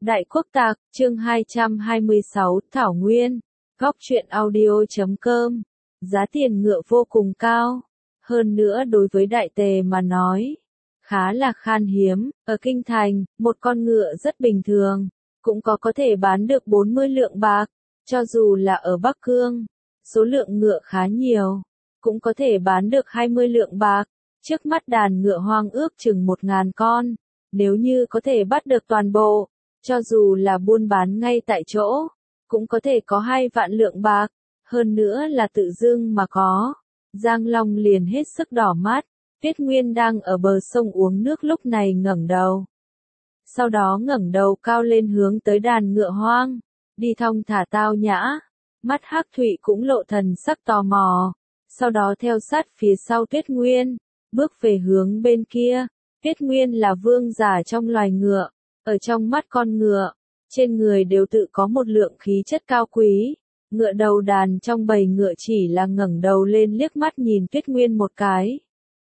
Đại Quốc Tạc, chương 226, Thảo Nguyên, góc truyện audio.com, giá tiền ngựa vô cùng cao, hơn nữa đối với Đại Tề mà nói, khá là khan hiếm, ở Kinh Thành, một con ngựa rất bình thường, cũng có thể bán được 40 lượng bạc, cho dù là ở Bắc Cương, số lượng ngựa khá nhiều, cũng có thể bán được 20 lượng bạc, trước mắt đàn ngựa hoang ước chừng 1.000 con, nếu như có thể bắt được toàn bộ, cho dù là buôn bán ngay tại chỗ, cũng có thể có 2 vạn lượng bạc, hơn nữa là tự dưng mà có. Giang Long liền hết sức đỏ mắt, Tuyết Nguyên đang ở bờ sông uống nước lúc này ngẩng đầu. Sau đó ngẩng đầu cao lên hướng tới đàn ngựa hoang, đi thong thả tao nhã, mắt Hắc Thụy cũng lộ thần sắc tò mò, sau đó theo sát phía sau Tuyết Nguyên, bước về hướng bên kia. Tuyết Nguyên là vương giả trong loài ngựa. Ở trong mắt con ngựa, trên người đều tự có một lượng khí chất cao quý, ngựa đầu đàn trong bầy ngựa chỉ là ngẩng đầu lên liếc mắt nhìn Tuyết Nguyên một cái.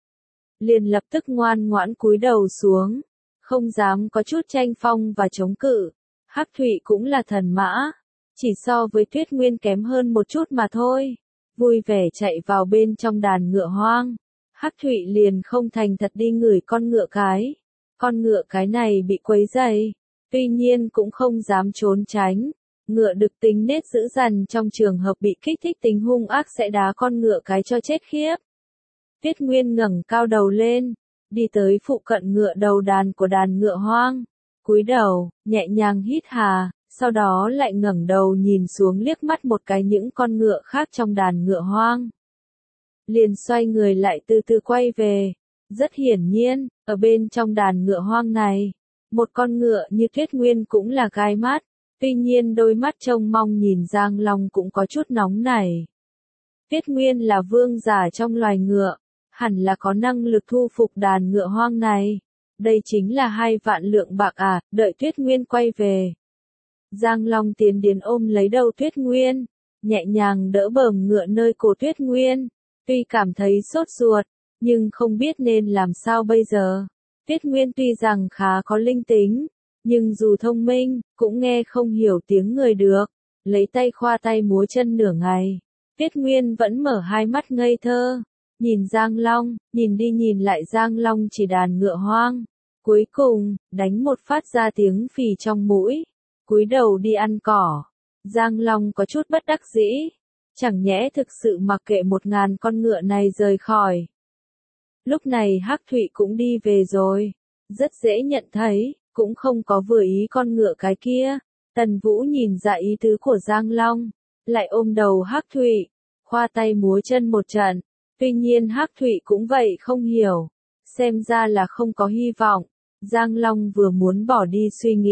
Liền lập tức ngoan ngoãn cúi đầu xuống, không dám có chút tranh phong và chống cự. Hắc Thụy cũng là thần mã, chỉ so với Tuyết Nguyên kém hơn một chút mà thôi, vui vẻ chạy vào bên trong đàn ngựa hoang. Hắc Thụy liền không thành thật đi ngửi con ngựa cái. Con ngựa cái này bị quấy rầy, tuy nhiên cũng không dám trốn tránh. Ngựa được tính nết dữ dằn trong trường hợp bị kích thích tính hung ác sẽ đá con ngựa cái cho chết khiếp. Tuyết Nguyên ngẩng cao đầu lên, đi tới phụ cận ngựa đầu đàn của đàn ngựa hoang, cúi đầu, nhẹ nhàng hít hà, sau đó lại ngẩng đầu nhìn xuống liếc mắt một cái những con ngựa khác trong đàn ngựa hoang. Liền xoay người lại từ từ quay về. Rất hiển nhiên, ở bên trong đàn ngựa hoang này, một con ngựa như Tuyết Nguyên cũng là gai mắt, tuy nhiên đôi mắt trông mong nhìn Giang Long cũng có chút nóng nảy. Tuyết Nguyên là vương giả trong loài ngựa, hẳn là có năng lực thu phục đàn ngựa hoang này. Đây chính là 2 vạn lượng bạc à, đợi Tuyết Nguyên quay về. Giang Long tiến đến ôm lấy đầu Tuyết Nguyên, nhẹ nhàng đỡ bờm ngựa nơi cổ Tuyết Nguyên, tuy cảm thấy sốt ruột, nhưng không biết nên làm sao bây giờ. Tuyết Nguyên tuy rằng khá có linh tính, nhưng dù thông minh, cũng nghe không hiểu tiếng người được. Lấy tay khoa tay múa chân nửa ngày, Tuyết Nguyên vẫn mở hai mắt ngây thơ, nhìn Giang Long, nhìn đi nhìn lại Giang Long chỉ đàn ngựa hoang. Cuối cùng, đánh một phát ra tiếng phì trong mũi, cúi đầu đi ăn cỏ. Giang Long có chút bất đắc dĩ, chẳng nhẽ thực sự mặc kệ 1.000 con ngựa này rời khỏi. Lúc này Hắc Thụy cũng đi về rồi, rất dễ nhận thấy, cũng không có vừa ý con ngựa cái kia. Tần Vũ nhìn ra ý tứ của Giang Long, lại ôm đầu Hắc Thụy, khoa tay múa chân một trận. Tuy nhiên Hắc Thụy cũng vậy không hiểu, xem ra là không có hy vọng. Giang Long vừa muốn bỏ đi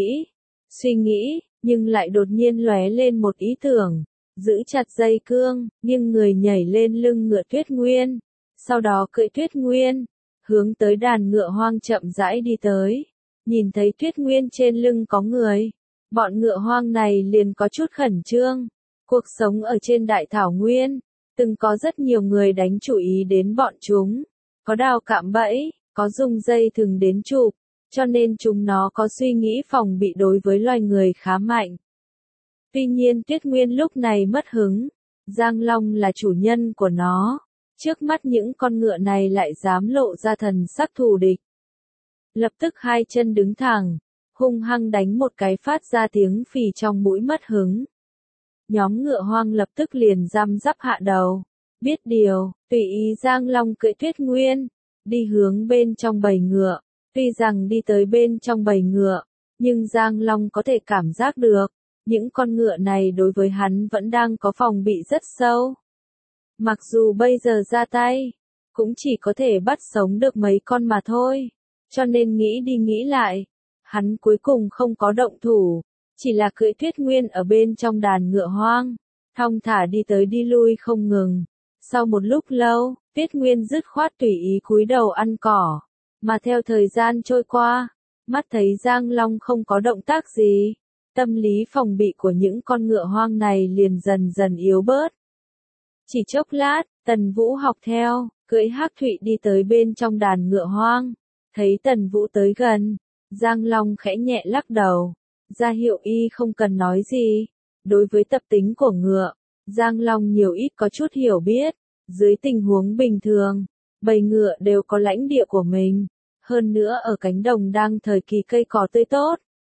suy nghĩ, nhưng lại đột nhiên lóe lên một ý tưởng, giữ chặt dây cương, nghiêng người nhảy lên lưng ngựa Tuyết Nguyên. Sau đó cưỡi Tuyết Nguyên, hướng tới đàn ngựa hoang chậm rãi đi tới. Nhìn thấy Tuyết Nguyên trên lưng có người, bọn ngựa hoang này liền có chút khẩn trương. Cuộc sống ở trên Đại Thảo Nguyên, từng có rất nhiều người đánh chú ý đến bọn chúng. Có đào cạm bẫy, có dùng dây thừng đến chụp, cho nên chúng nó có suy nghĩ phòng bị đối với loài người khá mạnh. Tuy nhiên Tuyết Nguyên lúc này mất hứng, Giang Long là chủ nhân của nó. Trước mắt những con ngựa này lại dám lộ ra thần sắc thù địch. Lập tức hai chân đứng thẳng, hung hăng đánh một cái phát ra tiếng phì trong mũi mất hứng. Nhóm ngựa hoang lập tức liền răm rắp hạ đầu. Biết điều, tùy ý Giang Long cưỡi Tuyết Nguyên, đi hướng bên trong bầy ngựa. Tuy rằng đi tới bên trong bầy ngựa, nhưng Giang Long có thể cảm giác được, những con ngựa này đối với hắn vẫn đang có phòng bị rất sâu. Mặc dù bây giờ ra tay, cũng chỉ có thể bắt sống được mấy con mà thôi. Cho nên nghĩ đi nghĩ lại, hắn cuối cùng không có động thủ, chỉ là cưỡi Tuyết Nguyên ở bên trong đàn ngựa hoang, thong thả đi tới đi lui không ngừng. Sau một lúc lâu, Tuyết Nguyên dứt khoát tùy ý cúi đầu ăn cỏ, mà theo thời gian trôi qua, mắt thấy Giang Long không có động tác gì, tâm lý phòng bị của những con ngựa hoang này liền dần dần yếu bớt. Chỉ chốc lát, Tần Vũ học theo, cưỡi Hắc Thụy đi tới bên trong đàn ngựa hoang. Thấy Tần Vũ tới gần, Giang Long khẽ nhẹ lắc đầu, ra hiệu y không cần nói gì. Đối với tập tính của ngựa, Giang Long nhiều ít có chút hiểu biết. Dưới tình huống bình thường, bầy ngựa đều có lãnh địa của mình. Hơn nữa ở cánh đồng đang thời kỳ cây cỏ tươi tốt.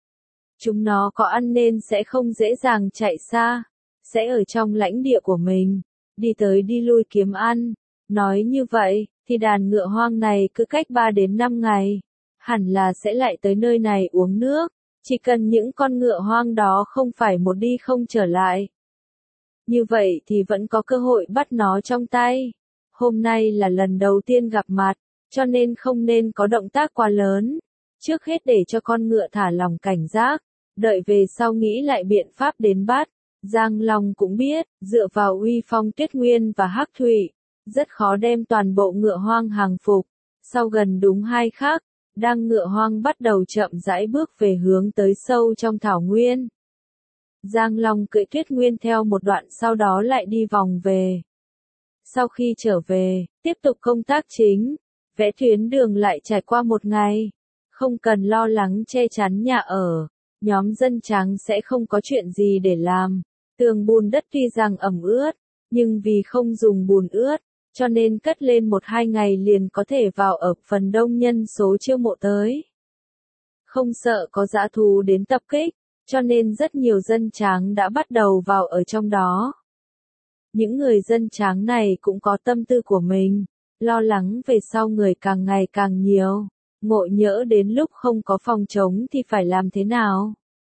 Chúng nó có ăn nên sẽ không dễ dàng chạy xa. Sẽ ở trong lãnh địa của mình, đi tới đi lui kiếm ăn. Nói như vậy, thì đàn ngựa hoang này cứ cách 3 đến 5 ngày, hẳn là sẽ lại tới nơi này uống nước. Chỉ cần những con ngựa hoang đó không phải một đi không trở lại. Như vậy thì vẫn có cơ hội bắt nó trong tay. Hôm nay là lần đầu tiên gặp mặt, cho nên không nên có động tác quá lớn. Trước hết để cho con ngựa thả lòng cảnh giác, đợi về sau nghĩ lại biện pháp đến bắt. Giang Long cũng biết, dựa vào uy phong Tuyết Nguyên và Hắc Thủy, rất khó đem toàn bộ ngựa hoang hàng phục. Sau gần đúng 2 khắc, đang ngựa hoang bắt đầu chậm rãi bước về hướng tới sâu trong thảo nguyên. Giang Long cưỡi Tuyết Nguyên theo một đoạn sau đó lại đi vòng về. Sau khi trở về, tiếp tục công tác chính, vẽ tuyến đường lại trải qua 1 ngày. Không cần lo lắng che chắn nhà ở, nhóm dân trắng sẽ không có chuyện gì để làm. Tường bùn đất tuy rằng ẩm ướt, nhưng vì không dùng bùn ướt, cho nên cất lên 1-2 ngày liền có thể vào ở phần đông nhân số chiêu mộ tới. Không sợ có dã thú đến tập kích, cho nên rất nhiều dân tráng đã bắt đầu vào ở trong đó. Những người dân tráng này cũng có tâm tư của mình, lo lắng về sau người càng ngày càng nhiều, ngộ nhỡ đến lúc không có phòng chống thì phải làm thế nào.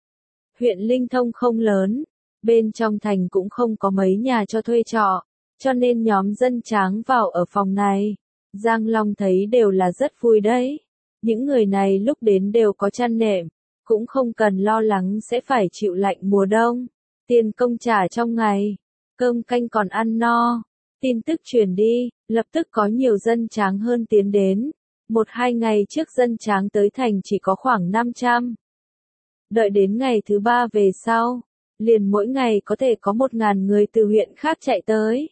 Huyện Linh Thông không lớn, bên trong thành cũng không có mấy nhà cho thuê trọ, cho nên nhóm dân tráng vào ở phòng này. Giang Long thấy đều là rất vui đấy. Những người này lúc đến đều có chăn nệm, cũng không cần lo lắng sẽ phải chịu lạnh mùa đông. Tiền công trả trong ngày, cơm canh còn ăn no. Tin tức truyền đi, lập tức có nhiều dân tráng hơn tiến đến. 1-2 ngày trước dân tráng tới thành chỉ có khoảng 500. Đợi đến ngày thứ 3 về sau, liền mỗi ngày có thể có 1.000 người từ huyện khác chạy tới.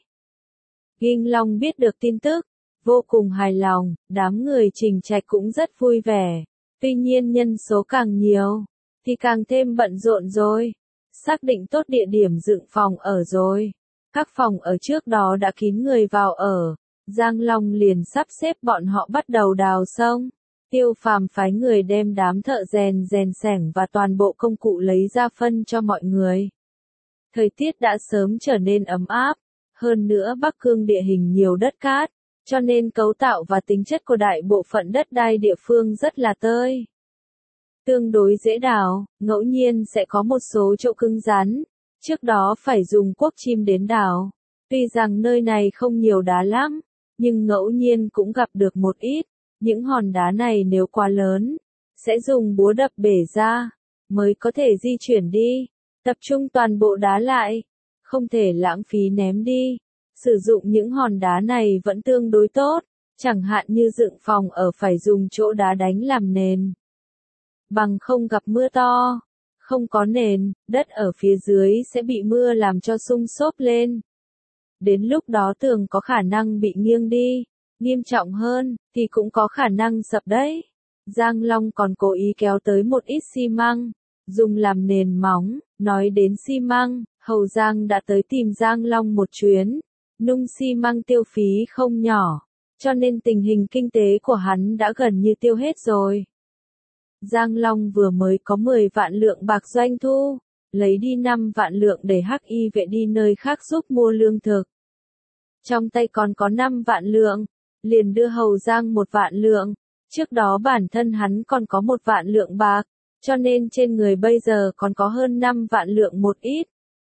Ghinh Long biết được tin tức, vô cùng hài lòng, đám người Trình Trạch cũng rất vui vẻ. Tuy nhiên nhân số càng nhiều, thì càng thêm bận rộn rồi. Xác định tốt địa điểm dựng phòng ở rồi. Các phòng ở trước đó đã kín người vào ở. Giang Long liền sắp xếp bọn họ bắt đầu đào sông. Tiêu Phàm phái người đem đám thợ rèn xẻng và toàn bộ công cụ lấy ra phân cho mọi người. Thời tiết đã sớm trở nên ấm áp. Hơn nữa Bắc Cương địa hình nhiều đất cát, cho nên cấu tạo và tính chất của đại bộ phận đất đai địa phương rất là tơi. Tương đối dễ đào, ngẫu nhiên sẽ có một số chỗ cứng rắn. Trước đó phải dùng cuốc chim đến đào. Tuy rằng nơi này không nhiều đá lắm, nhưng ngẫu nhiên cũng gặp được một ít. Những hòn đá này nếu quá lớn, sẽ dùng búa đập bể ra, mới có thể di chuyển đi. Tập trung toàn bộ đá lại, không thể lãng phí ném đi. Sử dụng những hòn đá này vẫn tương đối tốt, chẳng hạn như dựng phòng ở phải dùng chỗ đá đánh làm nền. Bằng không gặp mưa to, không có nền, đất ở phía dưới sẽ bị mưa làm cho sung xốp lên. Đến lúc đó tường có khả năng bị nghiêng đi, nghiêm trọng hơn, thì cũng có khả năng sập đấy. Giang Long còn cố ý kéo tới một ít xi măng, dùng làm nền móng. Nói đến xi măng, Hầu Giang đã tới tìm Giang Long một chuyến. Nung xi măng tiêu phí không nhỏ, cho nên tình hình kinh tế của hắn đã gần như tiêu hết rồi. Giang Long vừa mới có 10 vạn lượng bạc doanh thu, lấy đi 5 vạn lượng để Hắc Y vệ đi nơi khác giúp mua lương thực. Trong tay còn có 5 vạn lượng, liền đưa Hầu Giang 1 vạn lượng, trước đó bản thân hắn còn có 1 vạn lượng bạc, cho nên trên người bây giờ còn có hơn 5 vạn lượng một ít.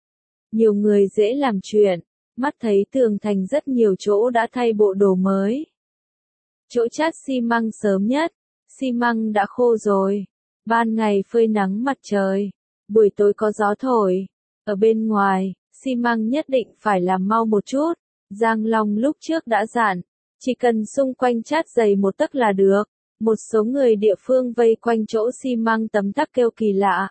Nhiều người dễ làm chuyện, mắt thấy tường thành rất nhiều chỗ đã thay bộ đồ mới. Chỗ chát xi măng sớm nhất, xi măng đã khô rồi. Ban ngày phơi nắng mặt trời, buổi tối có gió thổi. Ở bên ngoài, xi măng nhất định phải làm mau một chút. Giang Long lúc trước đã dặn, chỉ cần xung quanh chát dày 1 tấc là được. Một số người địa phương vây quanh chỗ xi măng tấm tắc kêu kỳ lạ.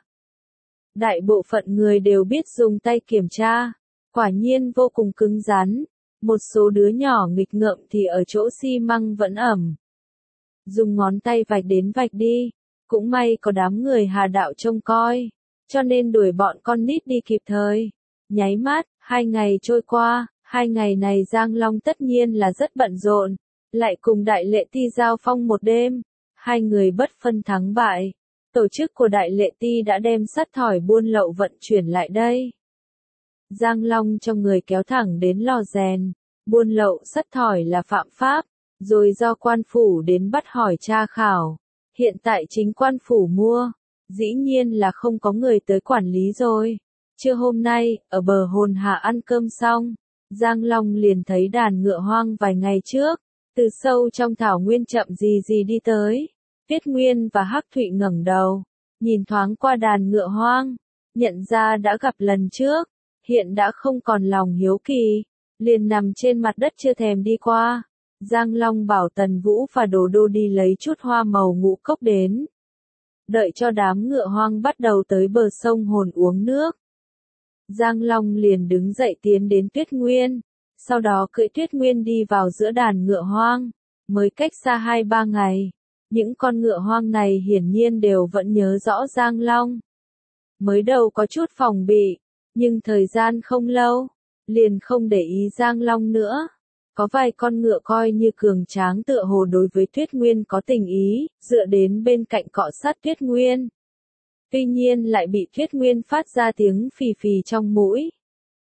Đại bộ phận người đều biết dùng tay kiểm tra, quả nhiên vô cùng cứng rắn. Một số đứa nhỏ nghịch ngợm thì ở chỗ xi măng vẫn ẩm. Dùng ngón tay vạch đến vạch đi, Cũng may có đám người Hà đạo trông coi, cho nên đuổi bọn con nít đi kịp thời. Nháy mắt, 2 ngày trôi qua, 2 ngày này Giang Long tất nhiên là rất bận rộn, lại cùng Đại Lệ Ti giao phong một đêm, 2 người bất phân thắng bại. Tổ chức của Đại Lệ Ti đã đem sắt thỏi buôn lậu vận chuyển lại đây. Giang Long cho người kéo thẳng đến lò rèn, buôn lậu sắt thỏi là phạm pháp, rồi do quan phủ đến bắt hỏi tra khảo. Hiện tại chính quan phủ mua, dĩ nhiên là không có người tới quản lý rồi. Trưa hôm nay, ở bờ Hồn Hà ăn cơm xong, Giang Long liền thấy đàn ngựa hoang vài ngày trước, từ sâu trong thảo nguyên chậm gì đi tới. Tuyết Nguyên và Hắc Thụy ngẩng đầu, nhìn thoáng qua đàn ngựa hoang, nhận ra đã gặp lần trước, hiện đã không còn lòng hiếu kỳ, liền nằm trên mặt đất chưa thèm đi qua. Giang Long bảo Tần Vũ và Đồ Đô đi lấy chút hoa màu ngũ cốc đến. Đợi cho đám ngựa hoang bắt đầu tới bờ sông Hồn uống nước. Giang Long liền đứng dậy tiến đến Tuyết Nguyên, sau đó cưỡi Tuyết Nguyên đi vào giữa đàn ngựa hoang, mới cách xa 2-3 ngày. Những con ngựa hoang này hiển nhiên đều vẫn nhớ rõ Giang Long. Mới đầu có chút phòng bị, nhưng thời gian không lâu, liền không để ý Giang Long nữa. Có vài con ngựa coi như cường tráng tựa hồ đối với Tuyết Nguyên có tình ý, dựa đến bên cạnh cọ sát Tuyết Nguyên. Tuy nhiên lại bị Tuyết Nguyên phát ra tiếng phì phì trong mũi.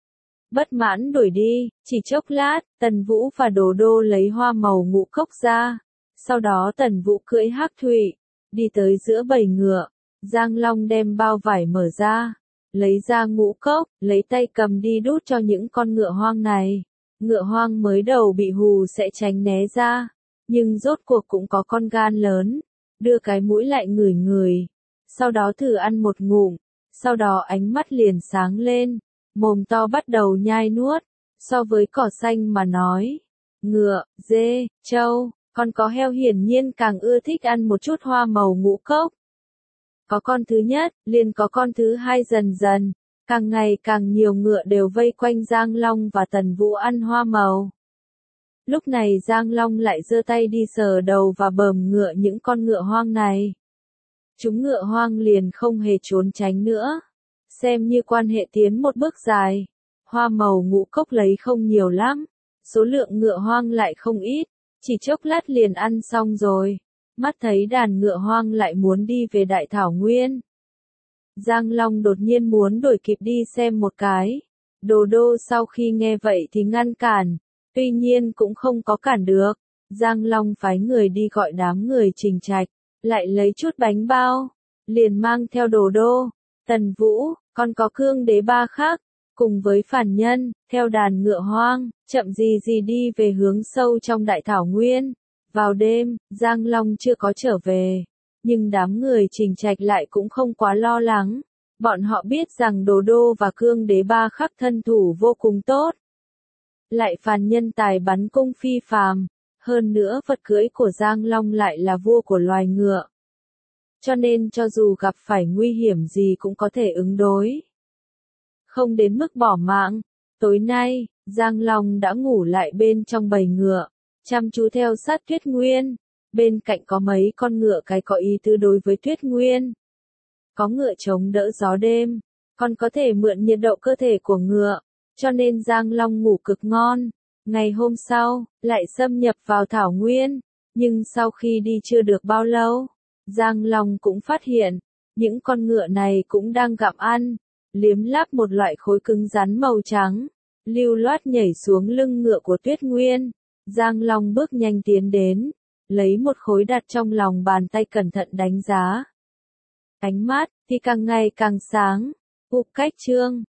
Bất mãn đuổi đi, chỉ chốc lát, Tần Vũ và Đồ Đô lấy hoa màu ngũ cốc ra. Sau đó Tần Vũ cưỡi Hắc Thụy, đi tới giữa bầy ngựa. Giang Long đem bao vải mở ra, lấy ra ngũ cốc, lấy tay cầm đi đút cho những con ngựa hoang này. Ngựa hoang mới đầu bị hù sẽ tránh né ra, nhưng rốt cuộc cũng có con gan lớn, đưa cái mũi lại ngửi ngửi, sau đó thử ăn một ngụm, sau đó ánh mắt liền sáng lên, mồm to bắt đầu nhai nuốt, so với cỏ xanh mà nói. Ngựa, dê, trâu, còn có heo hiển nhiên càng ưa thích ăn một chút hoa màu ngũ cốc. Có con thứ nhất, liền có con thứ hai dần dần. Càng ngày càng nhiều ngựa đều vây quanh Giang Long và Tần Vũ ăn hoa màu. Lúc này Giang Long lại giơ tay đi sờ đầu và bờm ngựa những con ngựa hoang này. Chúng ngựa hoang liền không hề trốn tránh nữa. Xem như quan hệ tiến một bước dài. Hoa màu ngũ cốc lấy không nhiều lắm. Số lượng ngựa hoang lại không ít. Chỉ chốc lát liền ăn xong rồi. Mắt thấy đàn ngựa hoang lại muốn đi về Đại Thảo Nguyên. Giang Long đột nhiên muốn đuổi kịp đi xem một cái. Đồ Đô sau khi nghe vậy thì ngăn cản, tuy nhiên cũng không có cản được. Giang Long phái người đi gọi đám người Trình Trạch, lại lấy chút bánh bao, liền mang theo Đồ Đô, Tần Vũ, còn có Cương Đế Ba khác, cùng với Phản Nhân, theo đàn ngựa hoang, chậm gì đi về hướng sâu trong Đại Thảo Nguyên. Vào đêm, Giang Long chưa có trở về. Nhưng đám người Trình Trạch lại cũng không quá lo lắng. Bọn họ biết rằng Đồ Đô và Cương Đế Ba khắc thân thủ vô cùng tốt. Lại Phàn Nhân tài bắn cung phi phàm. Hơn nữa vật cưỡi của Giang Long lại là vua của loài ngựa. Cho nên cho dù gặp phải nguy hiểm gì cũng có thể ứng đối. Không đến mức bỏ mạng. Tối nay, Giang Long đã ngủ lại bên trong bầy ngựa, chăm chú theo sát Tuyết Nguyên. Bên cạnh có mấy con ngựa cái có ý tứ đối với Tuyết Nguyên. Có ngựa chống đỡ gió đêm, còn có thể mượn nhiệt độ cơ thể của ngựa, cho nên Giang Long ngủ cực ngon. Ngày hôm sau, lại xâm nhập vào Thảo Nguyên, nhưng sau khi đi chưa được bao lâu, Giang Long cũng phát hiện, những con ngựa này cũng đang gặm ăn, liếm láp một loại khối cứng rắn màu trắng, lưu loát nhảy xuống lưng ngựa của Tuyết Nguyên. Giang Long bước nhanh tiến đến, lấy một khối đặt trong lòng bàn tay cẩn thận đánh giá. Ánh mắt thì càng ngày càng sáng. Cách chương